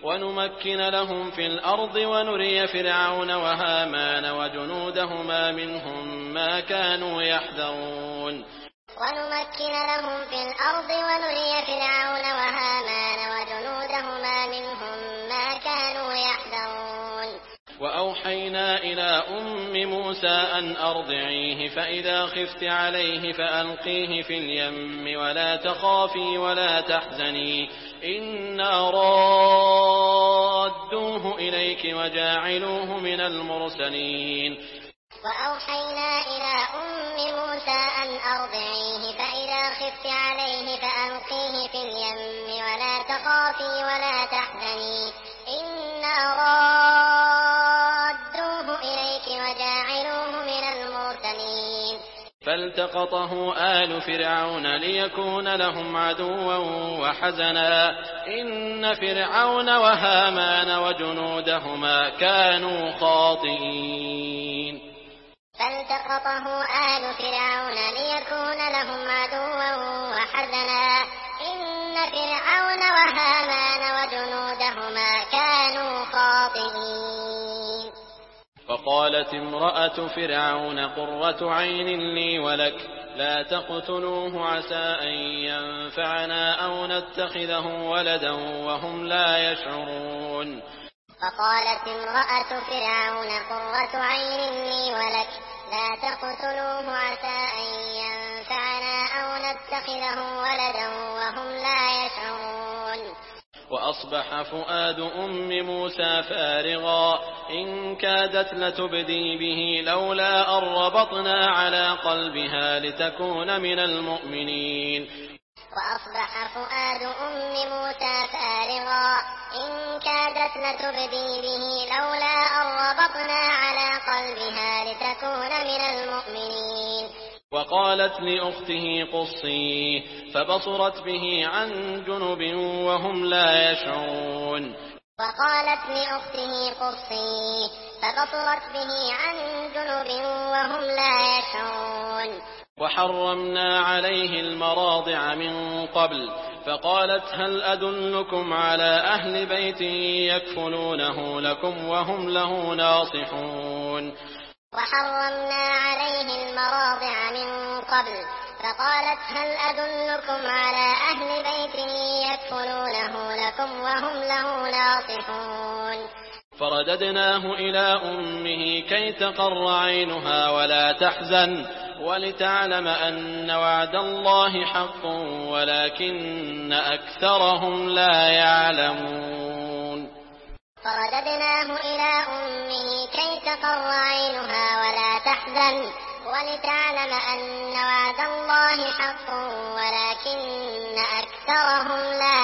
ونمكن لهم في الأرض ونري فرعون وهامان وجنودهما منهم ما كانوا يحذرون ونمكن لهم في الأرض ونري فرعون وهامان وجنودهما منهم ما كانوا يحذرون وأوحينا إلى أم موسى أن أرضعيه فإذا خفت عليه فألقيه في اليم ولا تخافي ولا تحزني إنا رادوه إليك وجاعلوه من المرسلين وأوحينا إلى أم موسى أن أرضعيه فإذا خفت عليه فألقيه في اليم ولا تخافي ولا تحزني إنا رادوه إليك وجاعلوه من المرسلين فالتقطه آل فرعون ليكون لهم عدوا وحزنا إن فرعون وهامان وجنودهما كانوا خاطئين فالتقطه آل فرعون ليكون لهم عدوا وحزنا إن فرعون وهامان وجنودهما كانوا خاطئين وقالت امرأة فرعون قرة عين لي ولك لا تقتلوه عسى أن ينفعنا أو نتخذه ولدا وهم لا يشعرون وقالت امرأة فرعون قرة عين لي ولك لا تقتلوه عسى أن ينفعنا أو نتخذه ولدا وهم لا يشعرون وأصبح فؤاد أم موسى فارغا إن كادت لتبدي به لولا أن ربطنا على قلبها لتكون من المؤمنين وأصبح فؤاد أم موسى فارغا إن كادت لتبدي به لولا أن ربطنا على قلبها لتكون من المؤمنين وقالت لأخته قصيه فبصرت به عن جنب وهم لا يشعرون وقالت لأخته قصيه فبصرت به عن جنب وهم لا يشعرون وحرمنا عليه المراضع من قبل فقالت هل أدلكم على أهل بيت يكفلونه لكم وهم له ناصحون وحرمنا عليه المراضع من قبل فقالت هل أدلكم على أهل بيت يكفلونه لكم وهم له ناصحون فرددناه إلى أمه كي تقر عينها ولا تحزن ولتعلم أن وعد الله حق ولكن أكثرهم لا يعلمون فرددناه إلى أمه كي تقر عينها ولا تحزن ولتعلم أن وعد الله حق ولكن أكثرهم لا